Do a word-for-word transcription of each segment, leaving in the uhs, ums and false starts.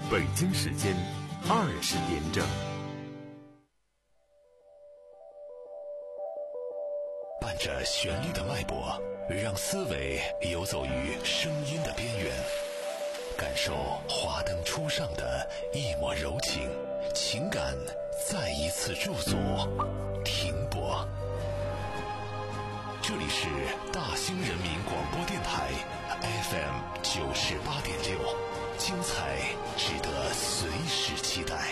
北京时间二十点整。 伴着旋律的脉搏，让思维游走于声音的边缘，感受华灯初上的一抹柔情，情感再一次驻足停泊。这里是大兴人民广播电台 F M 九十八点六，精彩值得随时期待。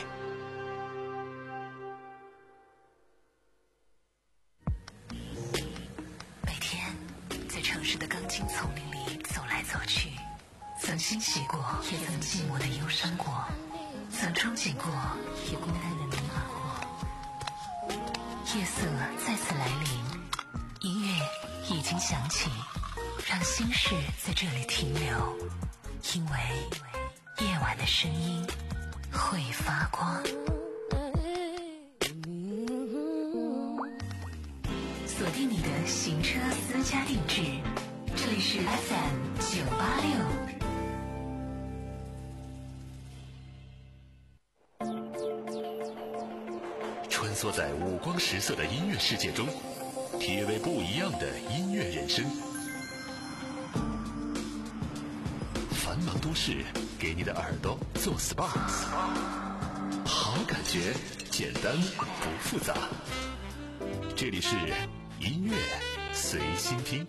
每天在城市的钢筋丛林里走来走去，曾欣喜过，也曾寂寞的忧伤过，曾憧憬过，也孤单的迷茫过。夜色再次来临，音乐已经响起，让心事在这里停留，因为夜晚的声音会发光。锁定你的行车私家定制，这里是 F M 九八六。 穿梭在五光十色的音乐世界中，体味不一样的音乐人生。繁忙都市给你的耳朵做 S P A， 好感觉简单不复杂。这里是音乐随心听。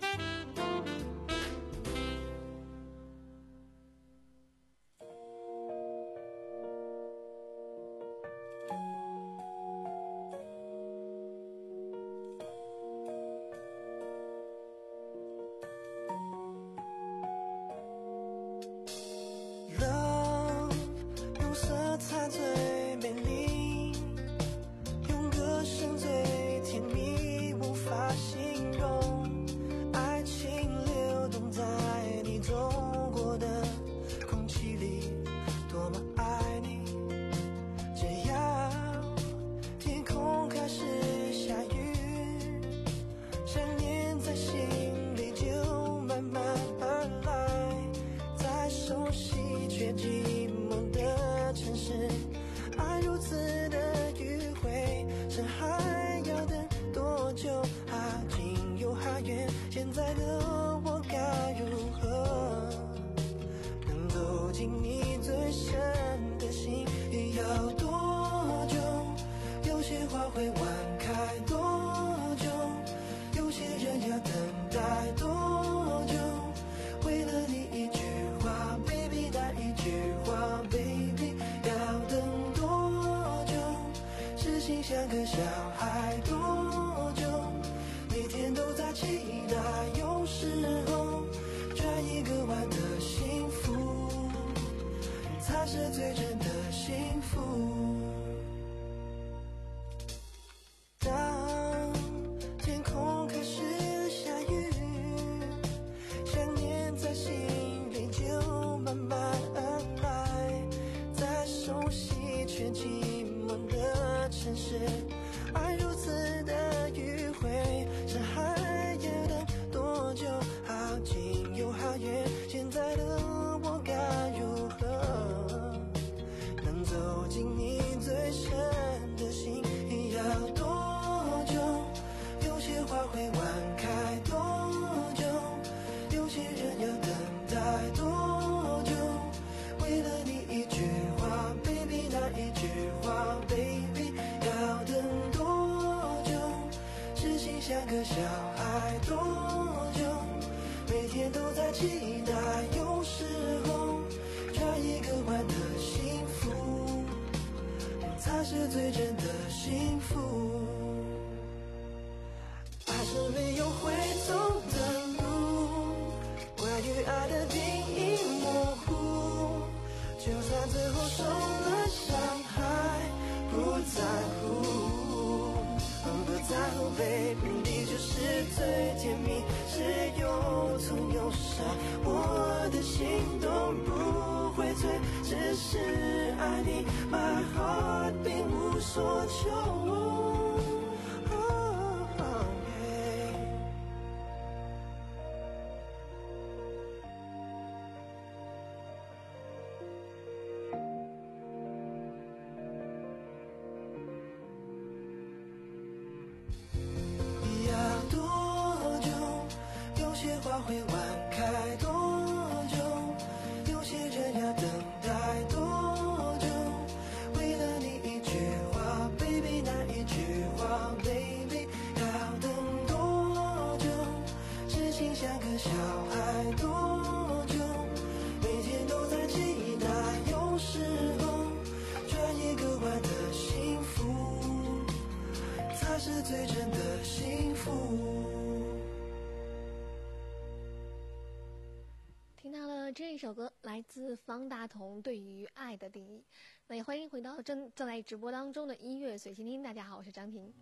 首歌来自方大同对于爱的定义。那也欢迎回到正正在直播当中的音乐随心听。大家好，我是张婷。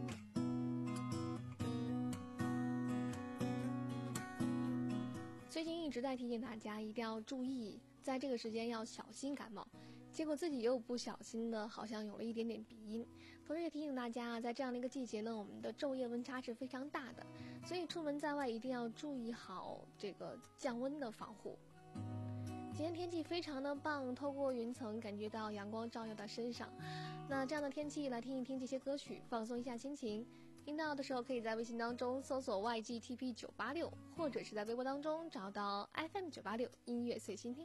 最近一直在提醒大家一定要注意，在这个时间要小心感冒，结果自己又不小心的好像有了一点点鼻音。同时也提醒大家，在这样的一个季节呢，我们的昼夜温差是非常大的，所以出门在外一定要注意好这个降温的防护。今天天气非常的棒，透过云层感觉到阳光照耀到身上。那这样的天气，来听一听这些歌曲，放松一下心情。听到的时候可以在微信当中搜索 Y G T P 九八六， 或者是在微博当中找到 F M 九八六 音乐随心听。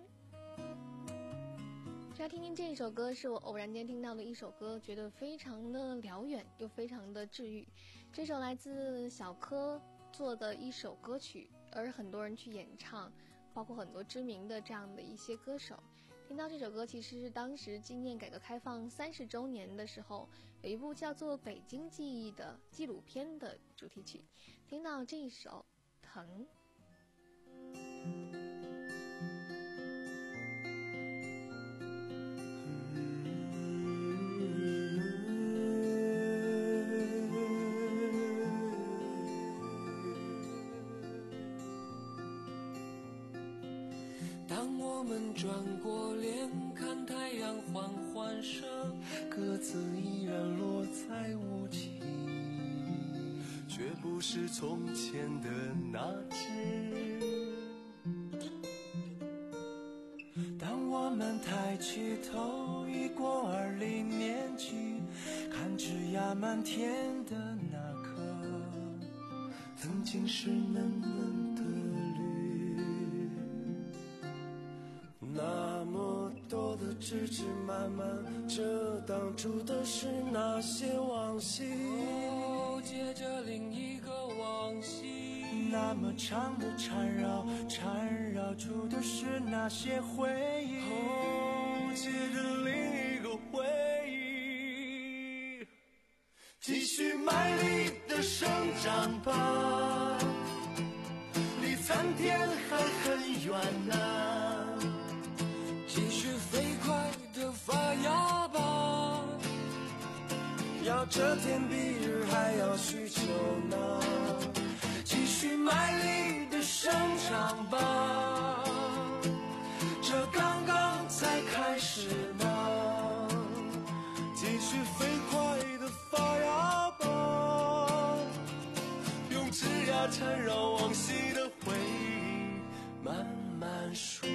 就要听听这一首歌，是我偶然间听到的一首歌，觉得非常的辽远又非常的治愈。这首来自小柯做的一首歌曲，而很多人去演唱，包括很多知名的这样的一些歌手。听到这首歌，其实是当时纪念改革开放三十周年的时候，有一部叫做《北京记忆》的纪录片的主题曲。听到这一首《疼》。 当我们转过脸看太阳缓缓升，鸽子依然落在无期， 却不是从前的那只。 当我们抬起头，已过二零年纪，看枝桠满天的那颗，曾经是嫩嫩的绿。那么多的枝枝蔓蔓，遮挡住的是那些往昔，哦，接着另一个往昔。那么长的缠绕，缠绕住的是那些回忆， 哦，接着另一个回忆。继续卖力的生长吧，离参天还很远呢。 继续飞快地发芽吧，要这天比日还要需求呢。继续卖力地生长吧，这刚刚才开始呢。 继续飞快地发芽吧，用枝桠缠绕往昔的回忆，慢慢数。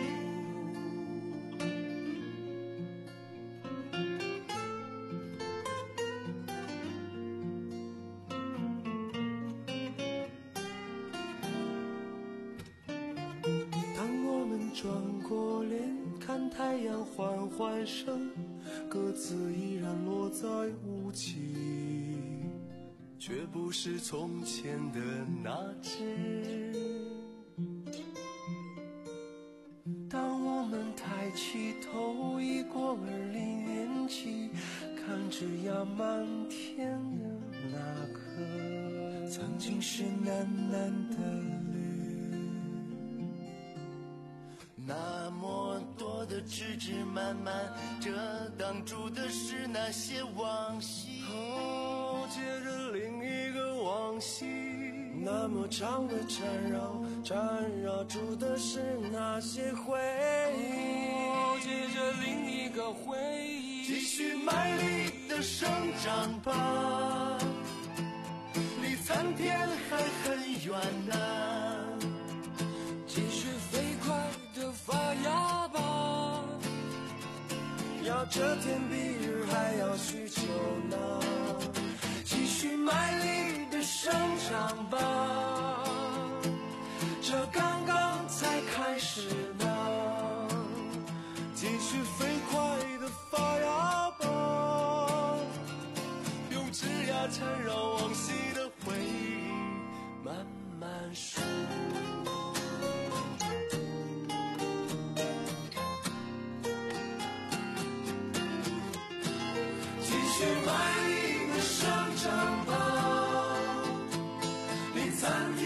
转过脸看太阳缓缓升，鸽子依然落在无期， 却不是从前的那只。 当我们抬起头，已过二零年纪，看枝桠满天的那颗，曾经是嫩嫩的绿。 那么多的枝枝蔓蔓，遮挡住的是那些往昔， 哦，接着另一个往昔。那么长的缠绕，缠绕住的是那些回忆，哦，接着另一个回忆。 继续卖力的生长吧，离参天还很远呢。 继续飞快地发芽吧，要这天比日还要需求呢。继续卖力地生长吧，这刚刚才开始呢。 继续飞快地发芽吧，用枝桠缠绕往昔的回忆，慢慢数。 去卖力的生长吧，离参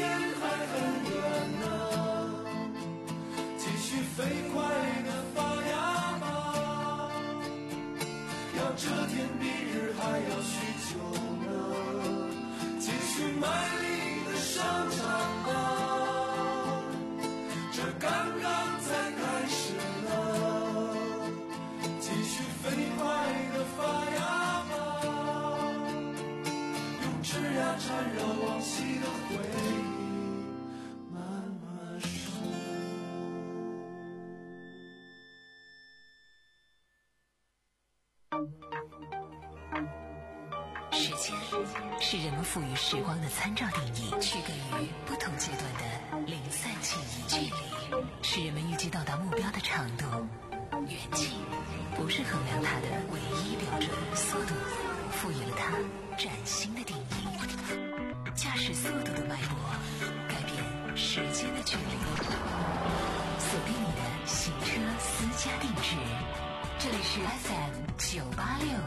时间是人们赋予时光的参照定义，区隔于不同阶段的零散记忆。距离是人们预计到达目标的长度，远近不是衡量它的唯一标准，速度赋予了它崭新的定义。驾驶速度的脉搏改变时间的距离，锁定你的行车私家定制，这里是 F M 九八六。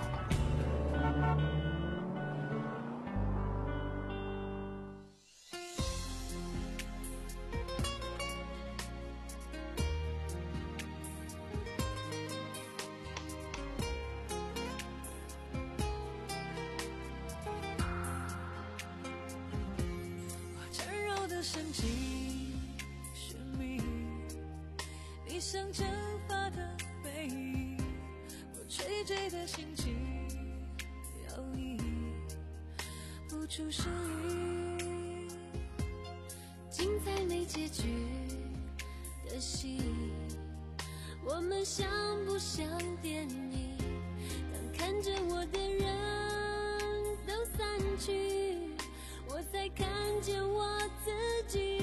升起寻觅你像蒸发的背影，我垂坠的心情摇曳不出声音，精彩没结局的戏，我们像不像电影？当看着我的人都散去，我才看见我自己。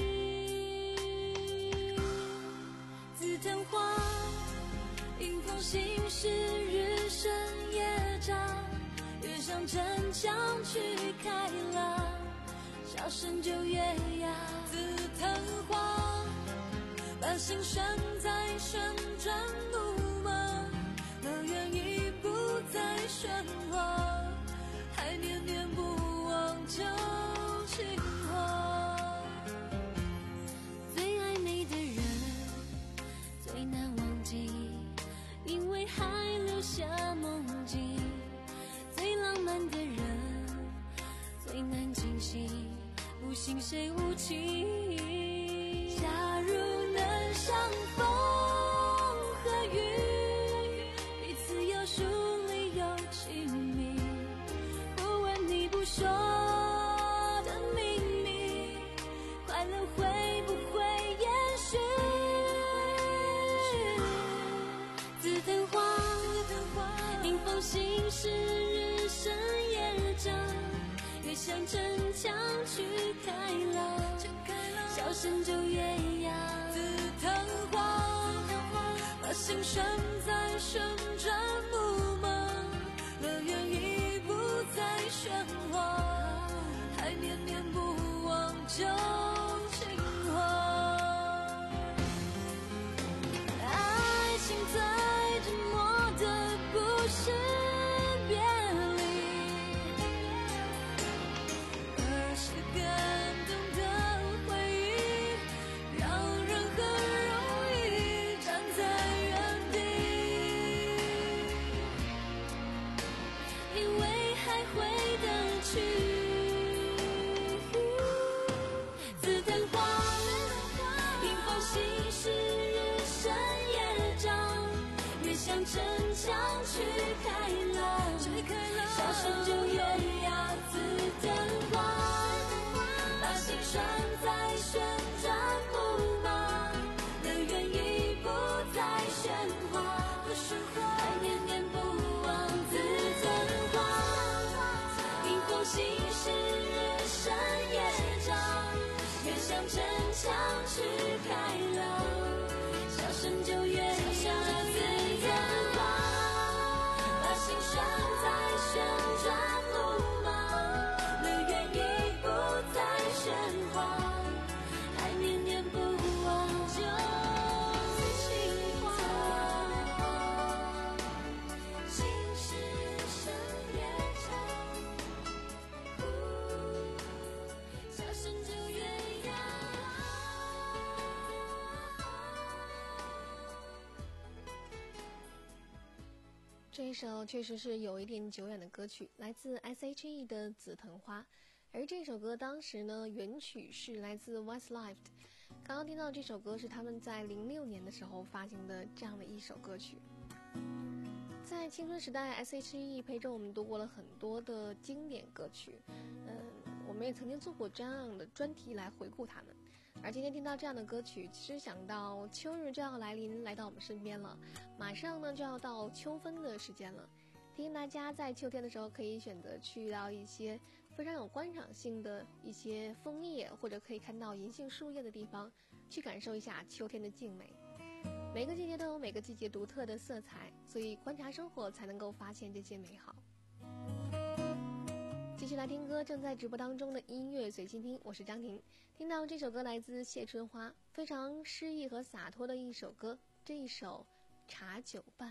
紫藤花迎风行驶，日升夜长，越向城墙去开朗，笑声就越哑。紫藤花把心拴在旋转木马，乐园已不再喧哗，还念念不忘旧情话。最爱你的人最难忘记，因为还留下梦境。最浪漫的人最难惊喜，不信谁无情。假如能相逢和雨，彼此有疏离有亲密，不问你不说的秘密，快乐会不会延续？紫藤花迎风行驶，日升夜长，越向城墙去开朗，笑声就越哑。紫藤花把心拴在旋转木马，乐园已不再喧哗，还念念不忘旧情话。爱情最折磨的不是别离，而是感动的回忆，让人很容易站在原地，因为还会等去。紫藤花迎风行驶，日升夜长，越向城墙去开朗，笑声就越哑。紫藤花把心拴在旋转木马，乐园已不再喧哗，还念念不忘。紫藤花迎风行驶，日升夜长，越向城墙去开朗，笑声就越哑。紫藤花把心拴在旋转木马，乐园已不再喧哗，还念念不忘旧情话。心事日升夜长，笑声就越哑。 这一首确实是有一点久远的歌曲，来自 S H E 的《紫藤花》，而这首歌当时呢，原曲是来自 Westlife。刚刚听到这首歌是他们在零六年的时候发行的这样的一首歌曲。在青春时代 ，S H E 陪着我们度过了很多的经典歌曲，嗯，我们也曾经做过这样的专题来回顾他们。而今天听到这样的歌曲，其实想到秋日就要来临，来到我们身边了，马上呢就要到秋分的时间了。 提醒大家在秋天的时候可以选择去到一些非常有观赏性的一些枫叶或者可以看到银杏树叶的地方，去感受一下秋天的静美。每个季节都有每个季节独特的色彩，所以观察生活才能够发现这些美好。继续来听歌，正在直播当中的音乐随心听，我是张婷。听到这首歌来自谢春花，非常诗意和洒脱的一首歌，这一首茶酒伴。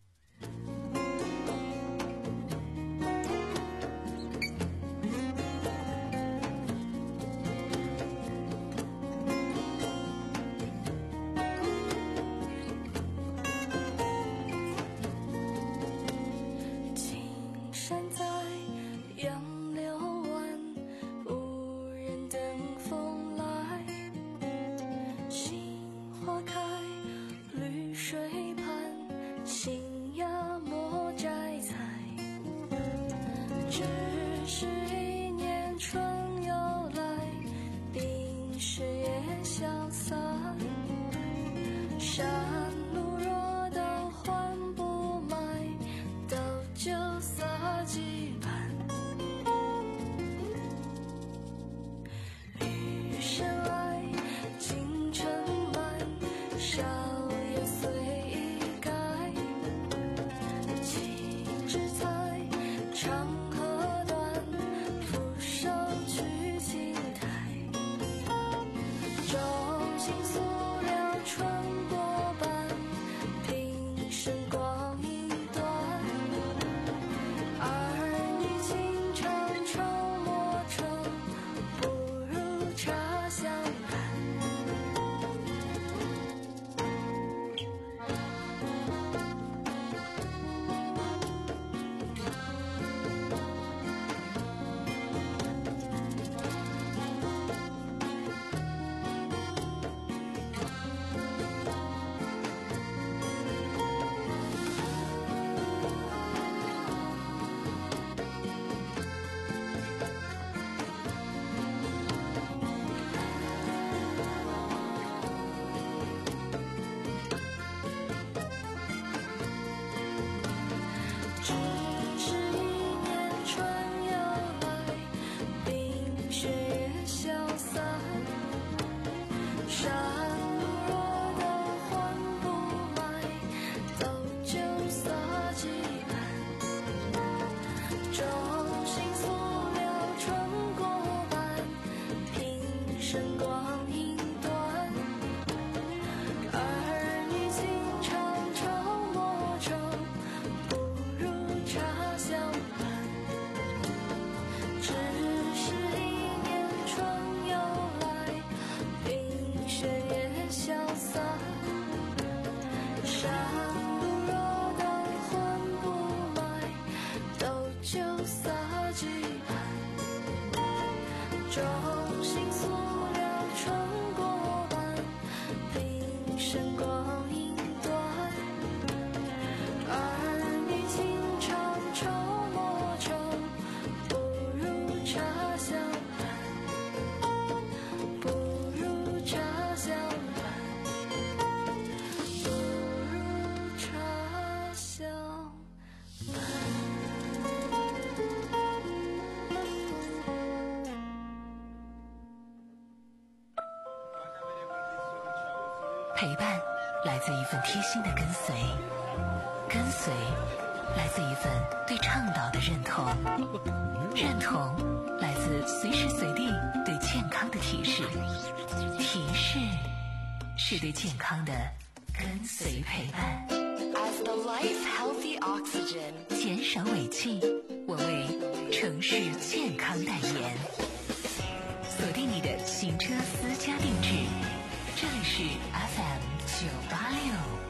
陪伴来自一份贴心的跟随，跟随来自一份对倡导的认同，认同来自随时随地对健康的提示，提示是对健康的跟随陪伴。 As the life healthy oxygen， 减少尾气，我为城市健康代言。锁定你的行车私家定制，这里是 F M 九八六。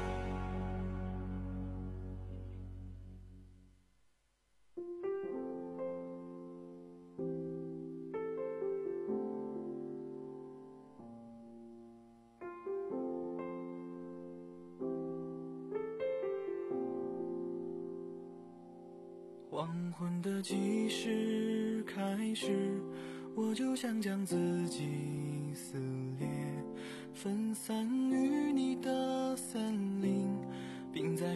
黄昏的计时开始，我就想将自己撕裂，分散于你的森林，并在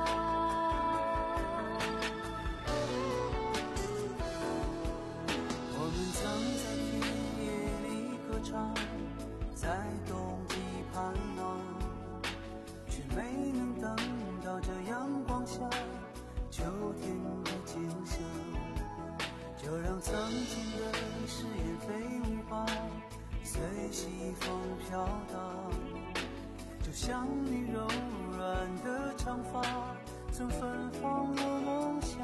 西风飘荡，就像你柔软的长发曾芬芳我梦想。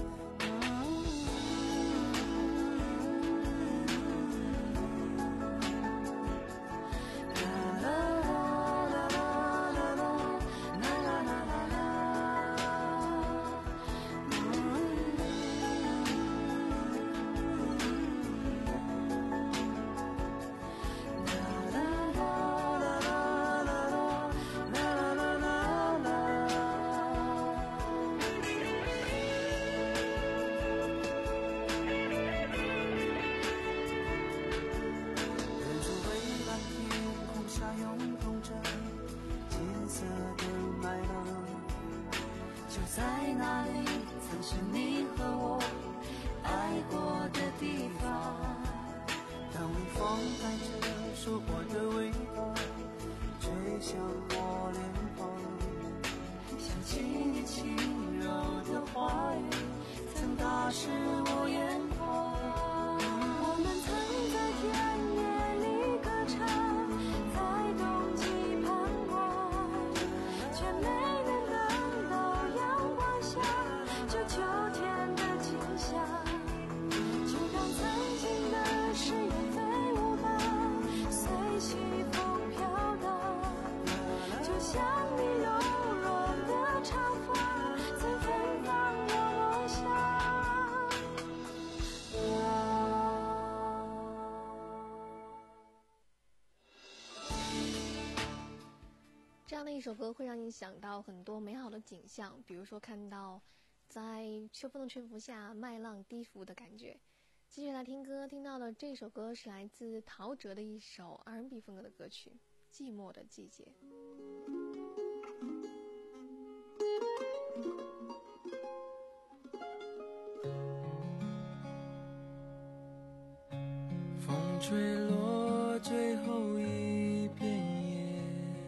在哪里曾是你和我爱过的地方？ 当微风带着收获的味道吹向我脸庞， 想起你轻柔的话语曾打湿我眼眶。我们曾在田野里歌唱，在冬季盼望，却没能等到阳光下这秋天的景象。就让曾经的誓言飞舞吧，随西风飘荡，就像你柔软的长发曾芬芳我梦想。 这样的一首歌会让你想到很多美好的景象，比如说看到在秋风的吹拂下麦浪低伏的感觉。继续来听歌，听到的这首歌是来自陶喆的一首 R and B 风格的歌曲《寂寞的季节》。 风吹落最后一片叶，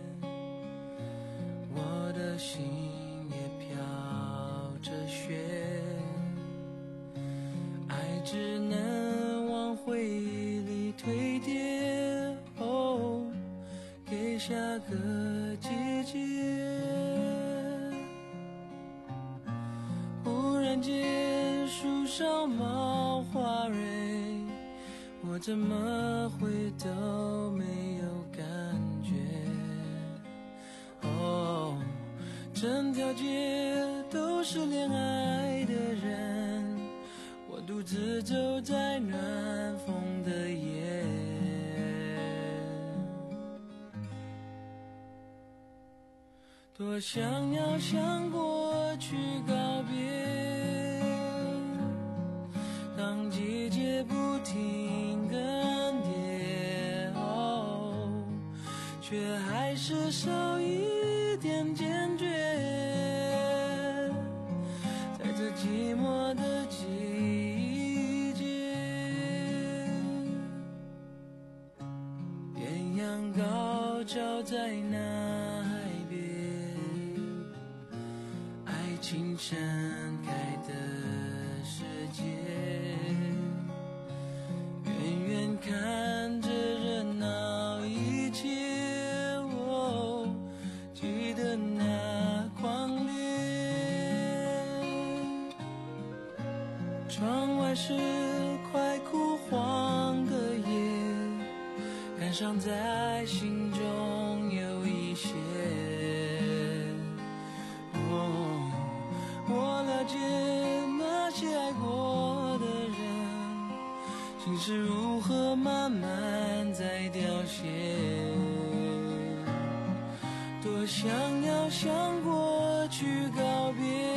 我的心也飘着雪，爱只能往回忆里堆叠，哦，给下个季节。忽然间树上冒花蕊，我怎么会都没有感觉，哦，整条街都是恋爱的人，我独自走在暖风的夜，多想要向过去告别，当季节不停更迭，哦，却还是少一点坚决，在这寂寞的季节，艳阳高照在那海边，爱情盛开的世界，远远看着热闹一切，哦，记得那狂烈，窗外是快枯黄的叶，感伤在心中有一些，哦，我了解那些爱过的人，心是如何慢慢在凋谢，多想要向过去告别，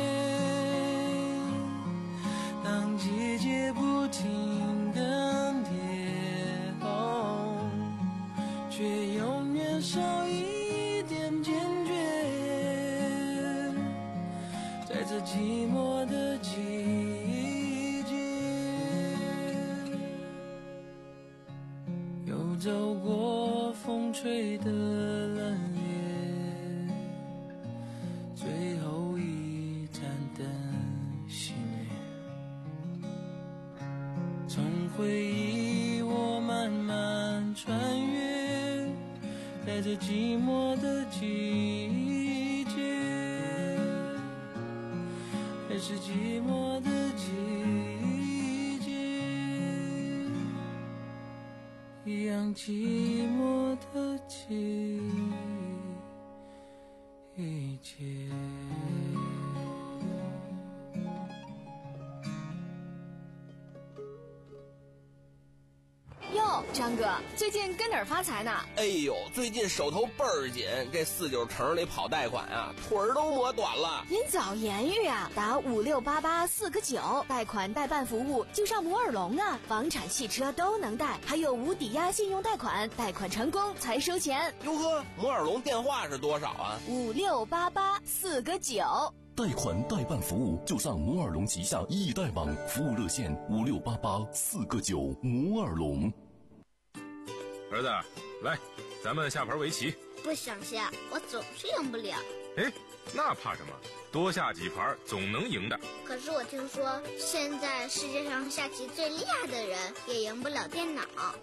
当季节不停更迭，哦，却永远少一点坚决，在这寂寞的季节，又走过风吹的冷冽，最后一盏灯熄灭，从回忆我慢慢穿越， 在这寂寞的季节，还是寂寞的季节，一样寂寞的季节。 哟，张哥，最近跟哪儿发财呢？ 哎呦，最近手头倍儿紧，这四九城里跑贷款啊，腿儿都磨短了。 您早言语啊，打五六八八四个九，贷款代办服务就上摩尔龙啊，房产、汽车都能贷，还有无抵押信用贷款，贷款成功才收钱。 哟呵，摩尔龙电话是多少啊？ 五六八八四个九。 贷款代办服务就上摩尔龙旗下易贷网，服务热线五六八八四个九。摩尔龙。 儿子，来，咱们下盘围棋。 不想下，我总是赢不了。 哎，那怕什么？多下几盘总能赢的。 可是我听说，现在世界上下棋最厉害的人也赢不了电脑。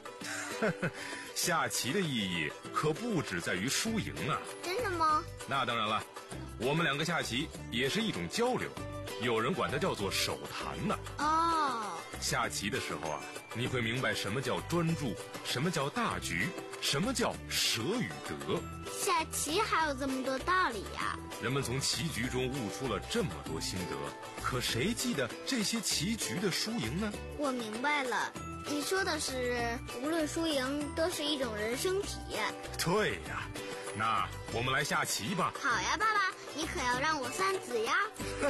下棋的意义可不只在于输赢啊！ 真的吗？ 那当然了，我们两个下棋也是一种交流，有人管它叫做手谈呢。 哦， 下棋的时候啊，你会明白什么叫专注，什么叫大局，什么叫舍与得。 下棋还有这么多道理呀！ 人们从棋局中悟出了这么多心得，可谁记得这些棋局的输赢呢？ 我明白了，你说的是无论输赢都是一种人生体验。 对呀，那我们来下棋吧。 好呀，爸爸，你可要让我三子呀。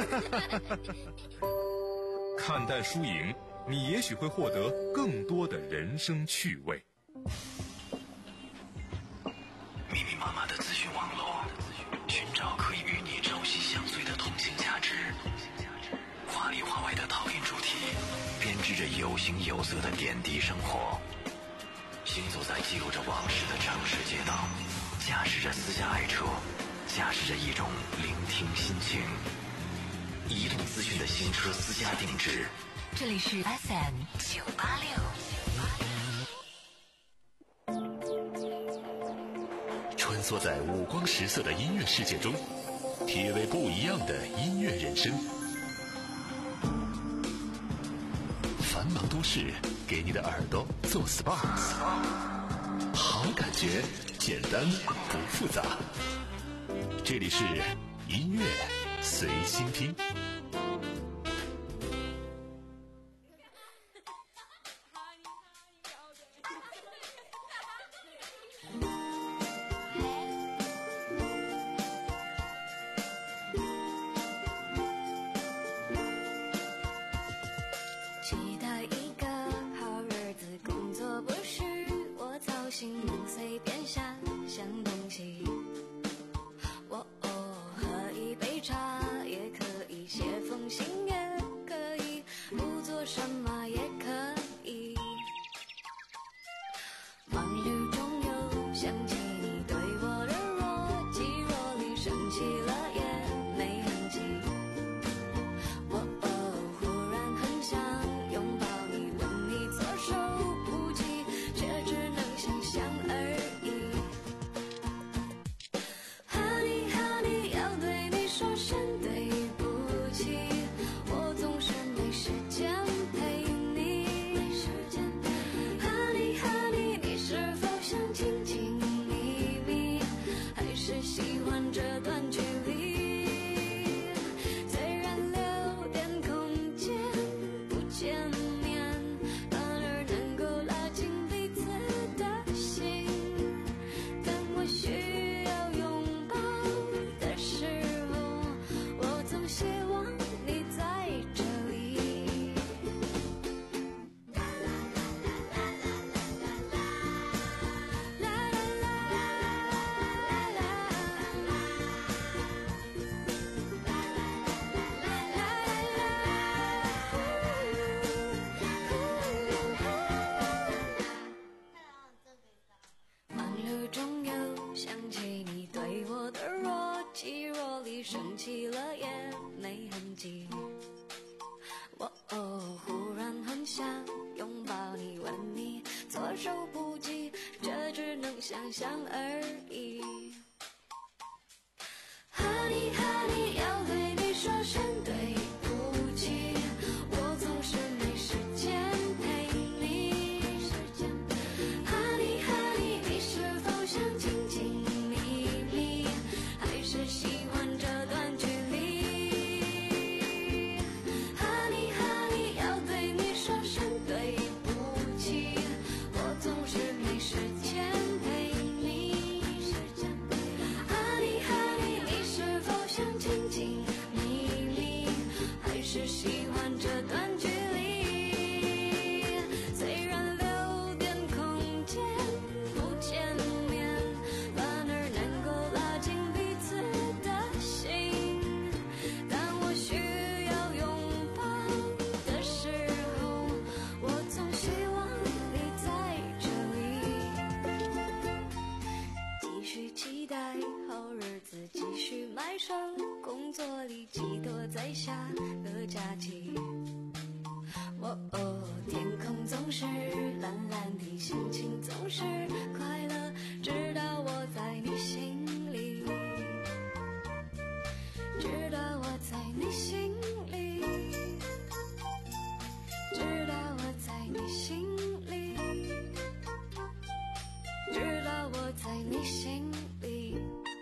看淡输赢，你也许会获得更多的人生趣味。 密密麻麻的资讯网络，寻找可以与你朝夕相随的通信价值。华里华外的讨论主题，编织着有形有色的点滴生活。行走在记录着往事的城市街道，驾驶着私家爱车，驾驶着一种聆听心情。移动资讯的新车私家定制。 这里是 F M 九八六。 穿梭在五光十色的音乐世界中，体味不一样的音乐人生。繁忙都市给你的耳朵做 S P A， 好感觉简单不复杂。这里是音乐随心听。 生气了也没痕迹。我哦，忽然很想拥抱你，吻你，措手不及，这只能想象而已。 是喜欢这段距离，虽然留点空间不见面，反而能够拉近彼此的心。当我需要拥抱的时候，我总希望你在这里，继续期待好日子，继续埋首工作里，寄托在下个假期。哦哦，天空总是蓝蓝的，心情总是快乐，直到我在你心里，直到我在你心里，直到我在你心里，直到我在你心里。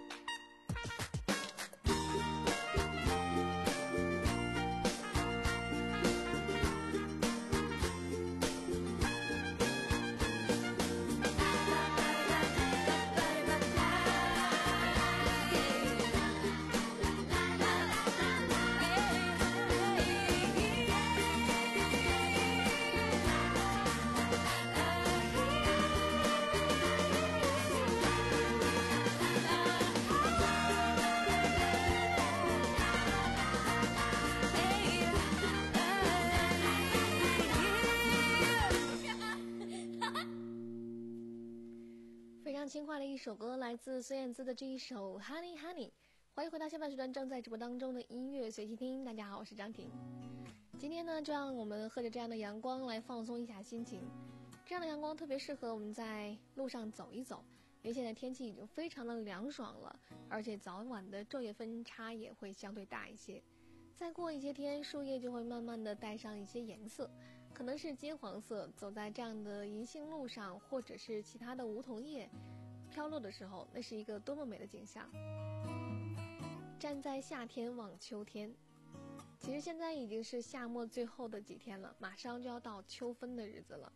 非常轻快的一首歌，来自孙燕姿的这一首 Honey Honey。 欢迎回到下半时段正在直播当中的音乐随机听。大家好，我是张婷。今天呢，就让我们喝着这样的阳光来放松一下心情。这样的阳光特别适合我们在路上走一走，因为现在天气已经非常的凉爽了，而且早晚的昼夜分差也会相对大一些。再过一些天，树叶就会慢慢的带上一些颜色，可能是金黄色。走在这样的银杏路上，或者是其他的梧桐叶飘落的时候，那是一个多么美的景象。站在夏天望秋天，其实现在已经是夏末最后的几天了，马上就要到秋分的日子了。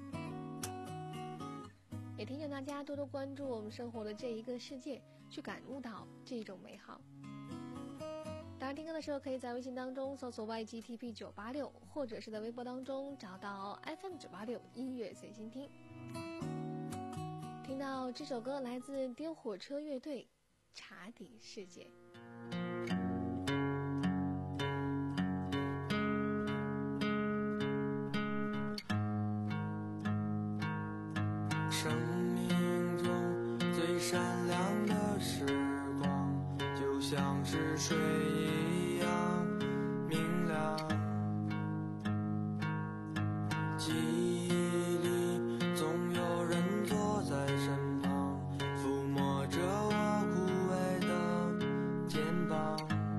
也提醒大家多多关注我们生活的这一个世界，去感悟到这种美好。当然听歌的时候，可以在微信当中搜索 Y G T P 九八六，或者是在微博当中找到 F M 九八六音乐随心听。听到这首歌来自丢火车乐队《茶底世界》。 生命中最闪亮的时光，就像是水一样明亮。记忆里总有人坐在身旁，抚摸着我枯萎的肩膀，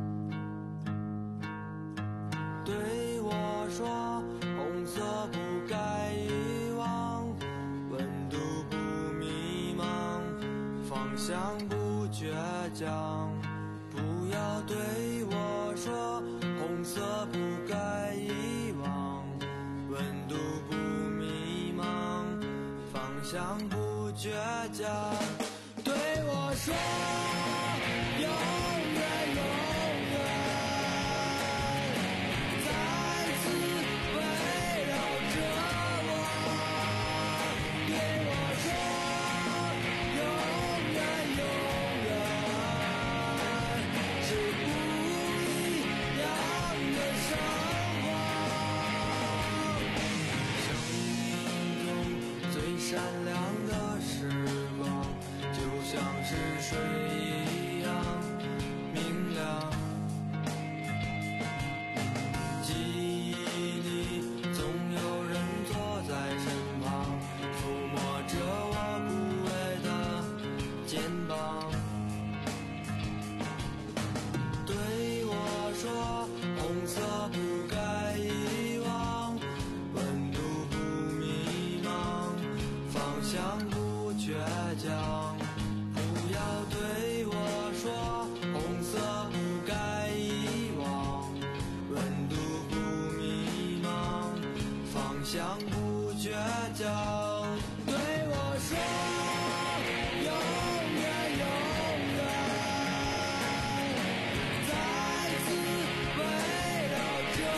对我说红色不该遗忘，温度不迷茫，方向不倔强。不要对我说红色不该遗忘，温度不迷茫，方向不倔强。对我说永远永远再次围绕着我，对我说永远永远是不一样的生活。生命中最闪亮的时光，就像是水一样明亮。记忆里总有人坐在身旁，抚摸着我枯萎的肩膀，对我说红色不该遗忘，温度不迷茫，方向不倔强。不要对我说红色不该遗忘，温度不迷茫，方向不倔强。对我说永远永远再次围绕着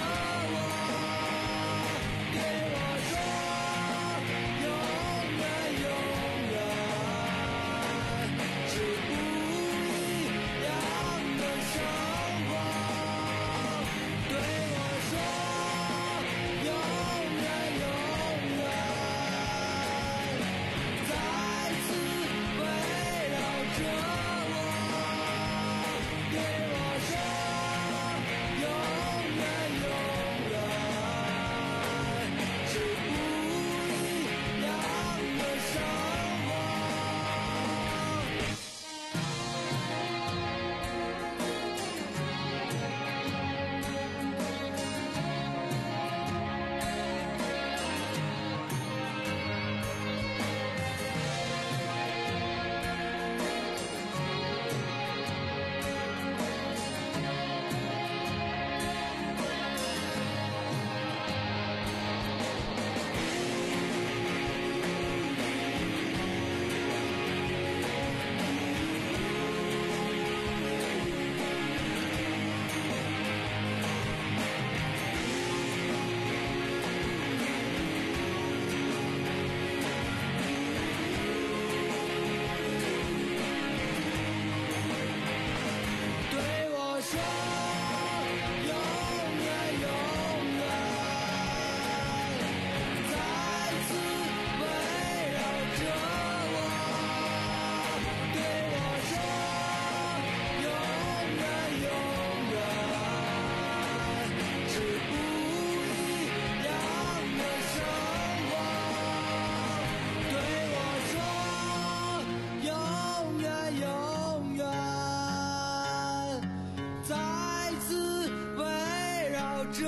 着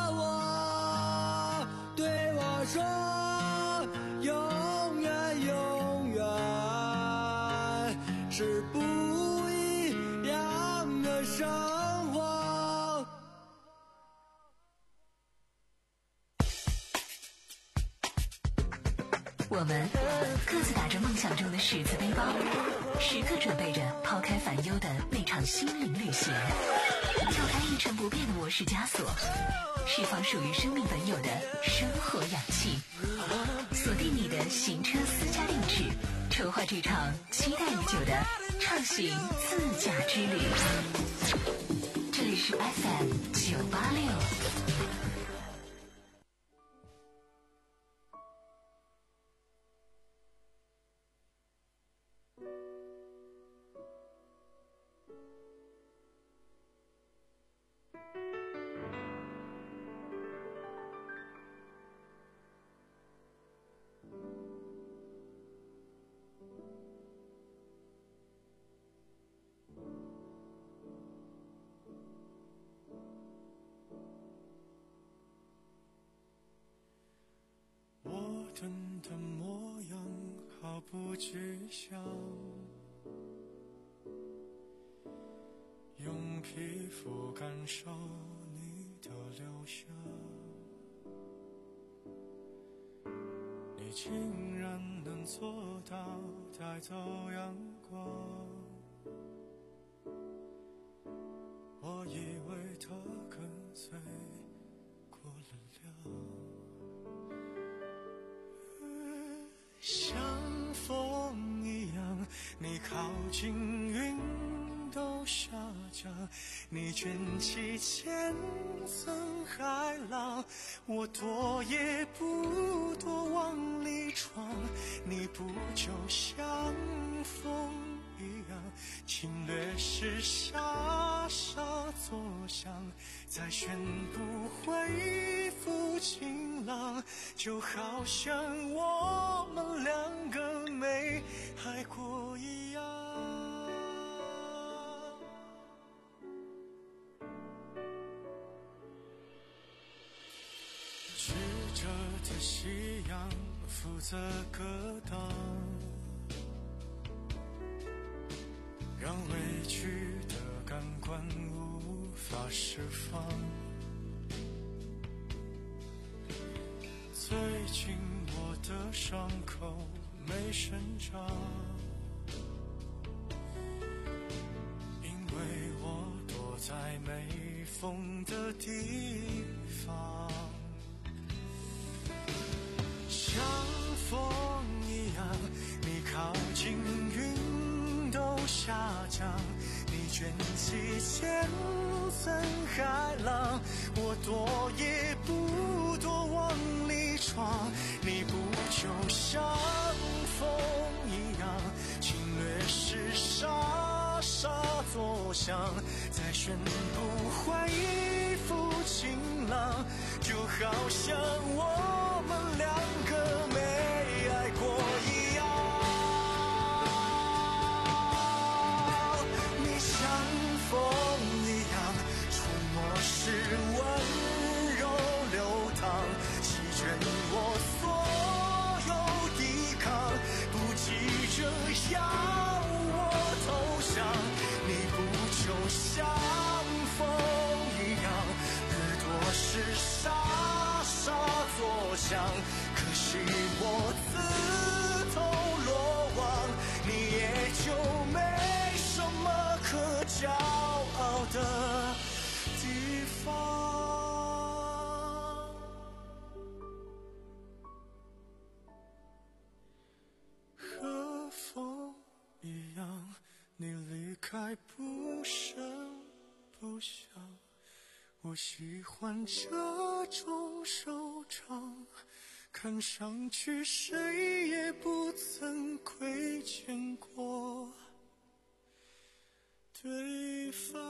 我，对我说永远永远是不一样的生活。 我们各自打着梦想中的十字背包，时刻准备着抛开烦忧的那场心灵旅行。撬开一成不变的模式枷锁，释放属于生命本有的生活氧气。锁定你的行车私家定制，筹划这场期待已久的畅行自驾之旅。这里是 F M 九八六。 等的模样毫不具象，用皮肤感受你的留下，你竟然能做到带走阳光，我以为它跟随过了量，像风一样，你靠近云都下降，你卷起千层海浪，我躲也不躲往里闯，你不就像风一样，侵略时傻傻作响，再宣布恢复晴朗，就好像我们两个没爱过一样。曲折的夕阳负责格挡，让委屈的感官无法释放。最近我的伤口没生长，因为我躲在没风的地方，像风一样，你靠近云都下降，你卷起千层海浪，我躲也不躲往里闯，你不就像风一样，侵略时傻傻作响，再宣布恢复晴朗，就好像我们两个没爱过一样。你像风一样，触摸时温柔流淌，席卷我所有抵抗，不急着要我投降，你不就像风一样，耳朵是傻傻作响，可惜我自投罗网，你也就没什么可骄傲的地方。和风一样，你离开不声不响，我喜欢这种收场，看上去谁也不曾亏欠过对方。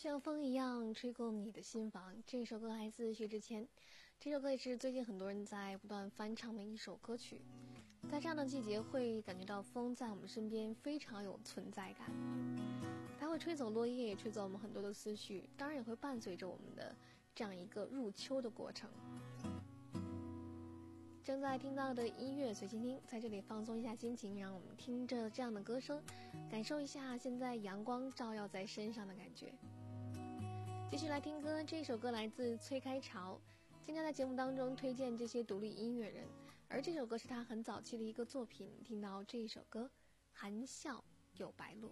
像风一样吹过你的心房。这首歌来自薛之谦，这首歌也是最近很多人在不断翻唱的一首歌曲。在这样的季节，会感觉到风在我们身边非常有存在感，它会吹走落叶，也吹走我们很多的思绪，当然也会伴随着我们的这样一个入秋的过程。正在听到的音乐随心听，在这里放松一下心情，让我们听着这样的歌声，感受一下现在阳光照耀在身上的感觉。继续来听歌，这首歌来自崔开潮。今天在节目当中推荐这些独立音乐人，而这首歌是他很早期的一个作品。听到这一首歌，含笑有白鹭。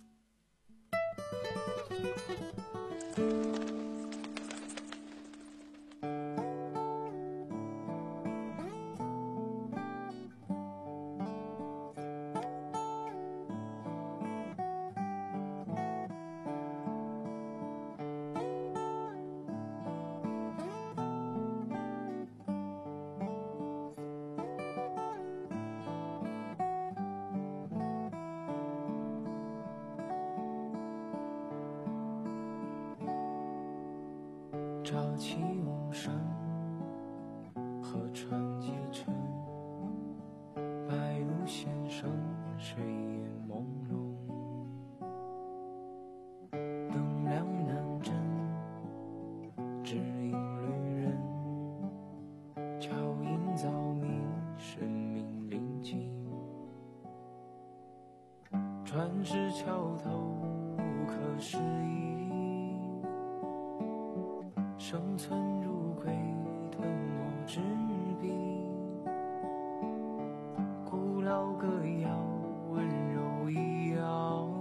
乍起无声，河川几程，白鹭先生，水烟朦胧。灯亮南镇，只引旅人，桥影早明，生命临近。船至桥头，无可思议。生存如鬼，吞没纸笔。古老歌谣，温柔一样。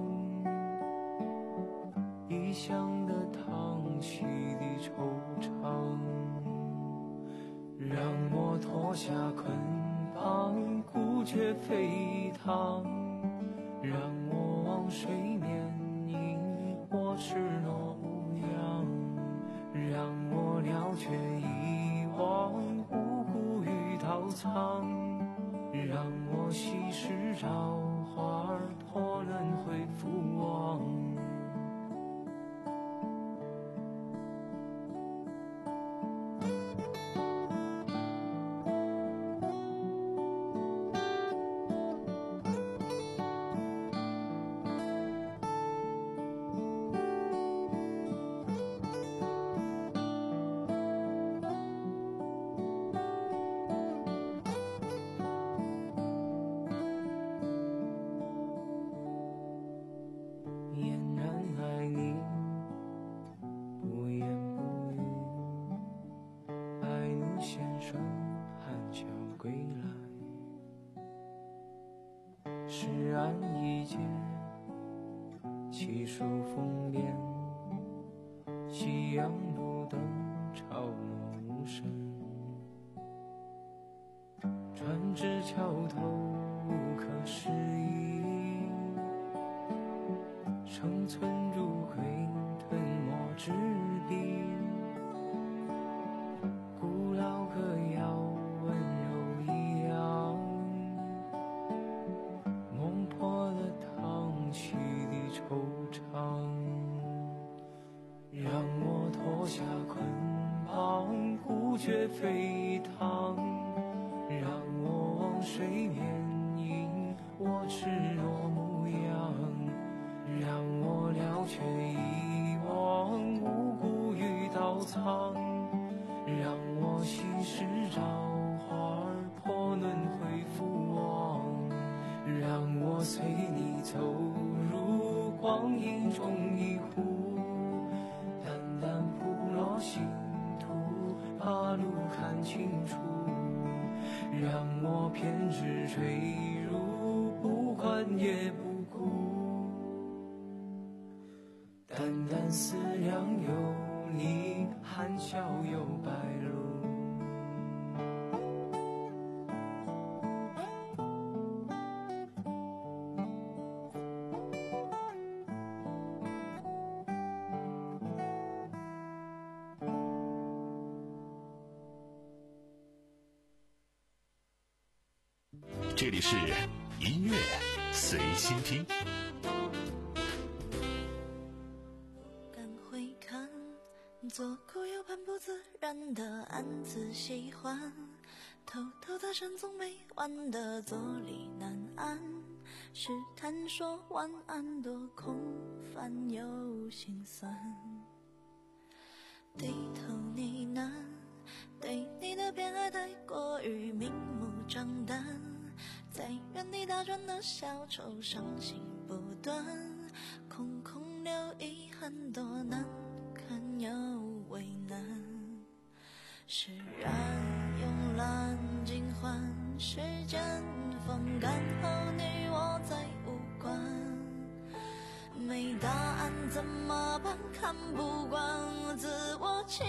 异乡的叹息的惆怅，让我脱下捆绑，孤绝飞腾。让我往水面迎我赤裸模样。让我了却遗忘无辜与刀藏，让我稀释朝花托轮回复往。诗案一节，细数风帘，夕阳路灯潮落无声。船至桥头，无可思议。生存如鬼，吞没纸笔。古老歌谣，温柔一样。梦破了叹息的惆怅，让我脱下捆绑，孤绝飞腾。让我往水面迎我赤裸模样。让我了却遗忘无辜与刀藏。让我稀释朝花破轮回复往。让我随你走入光阴中一壶，淡淡铺落星途，把路看清楚。让我偏执坠入，不管也不顾。淡淡思量有你，含笑有白鹭。 这里是音乐随心听。 赶回作苦又半不自然的暗自喜欢，偷偷的深总没完的坐立难安，试探说晚安多空泛又心酸，低头呢喃，对你的偏爱太过于明目张胆，在原地打转的小丑伤心不断，空空留遗憾多难看又为难，释然慵懒尽欢，时间风干后你我再无关，没答案怎么办？看不惯自我欺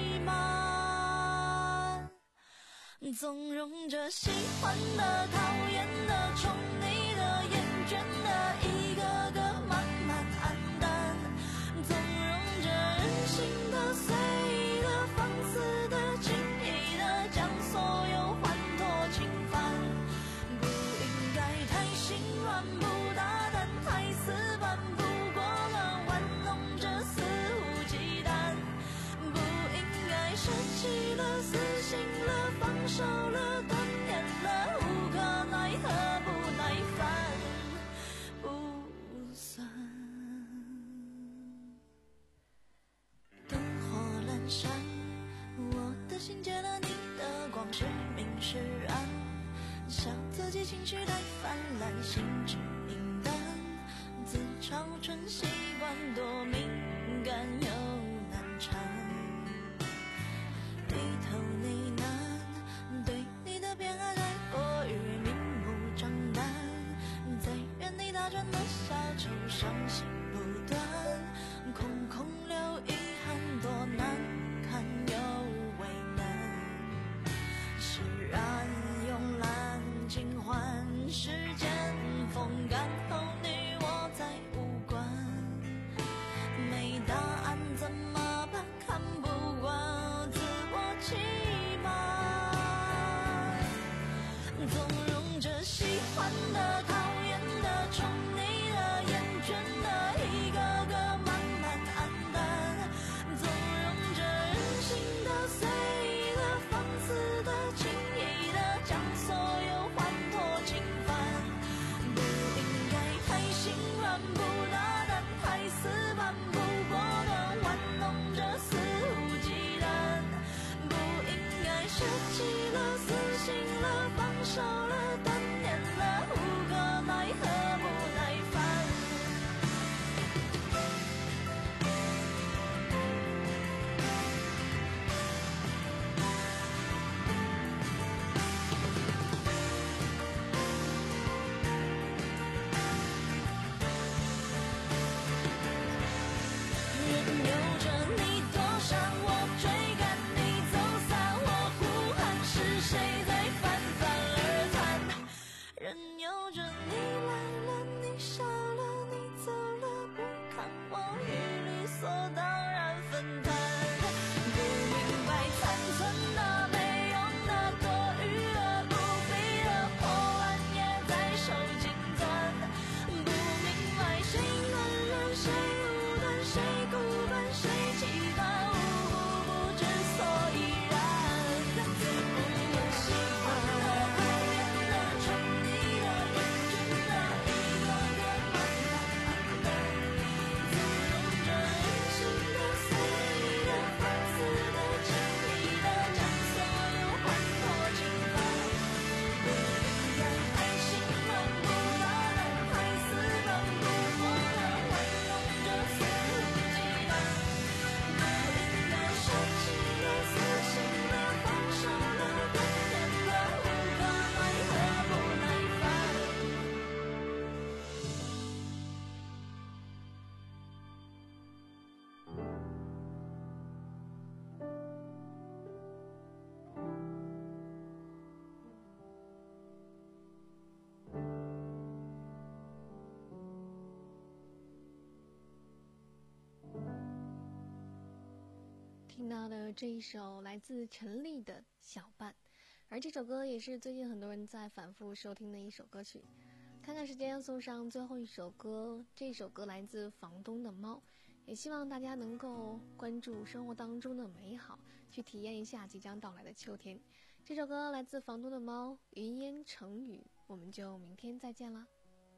瞒，纵容着喜欢的、讨厌的、宠你的、厌倦的，一个个慢慢黯淡，纵容着任性的、随意的、放肆的、轻易的，将所有欢脱侵犯，不应该太心软，不大胆，太死板，不过乱玩弄着肆无忌惮，不应该舍弃了、死心了、放手了、断念了，无可奈何，不耐烦，不算。灯火阑珊，我的心借了你的光，是明是暗，笑自己情绪太泛滥，心智明淡，自嘲成习惯，多敏感又难缠，低头呢喃，对你的偏爱太过于明目张胆，在原地打转的小丑伤心不断，空空留遗憾多难看又为难，释然慵懒尽欢，时间风干后你我再无关，没答案怎么办？看不惯自我欺瞒，纵容着喜欢的、讨厌的、宠你的、厌倦的，一个个慢慢黯淡，纵容着任性的、随意的、放肆的、轻易的，将所有欢脱侵犯，不应该太心软，不大胆，太死板，不果断，玩弄着肆无忌惮，不应该舍弃了、死心了、放手了、断念了，无可奈何，不耐烦。任由着你躲闪，我追赶你走散，我呼喊是谁在泛泛而谈，任由着你来了，你笑了，你走了，不看我一律所当然分摊，不明白残存的、没用的、多余的、不必的破烂也在手紧攥，不明白谁暖人，谁无端，谁孤本，谁期盼，无故不知所以然，我喜欢的、讨厌的、宠你的、厌倦的，一个个慢慢黯淡，纵容着任性的、随意的、放肆的、轻易的，将所有欢脱侵犯，不应该太心软，不大胆，太死板，不果断，玩弄着肆无忌惮，不应该舍弃了、死心了、放手了、断念了，无可奈何，不耐烦。 听到的这一首来自陈粒的《小伴》，而这首歌也是最近很多人在反复收听的一首歌曲。看看时间，送上最后一首歌，这首歌来自房东的猫， 也希望大家能够关注生活当中的美好，去体验一下即将到来的秋天。这首歌来自房东的猫，云烟成雨，我们就明天再见啦。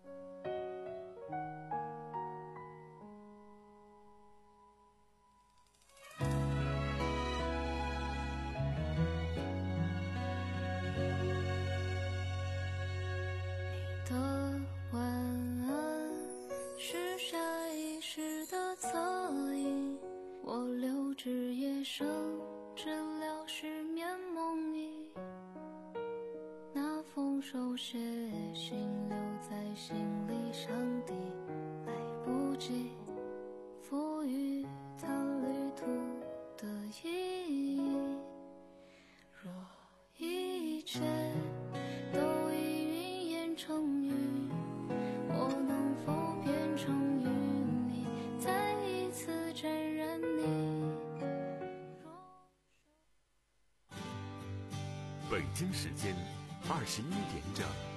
手写信留在心里，上帝来不及赋予它旅途的意义。若一切都已云烟成雨，我能否变成与你再一次沾染你？ 北京时间二十一点整。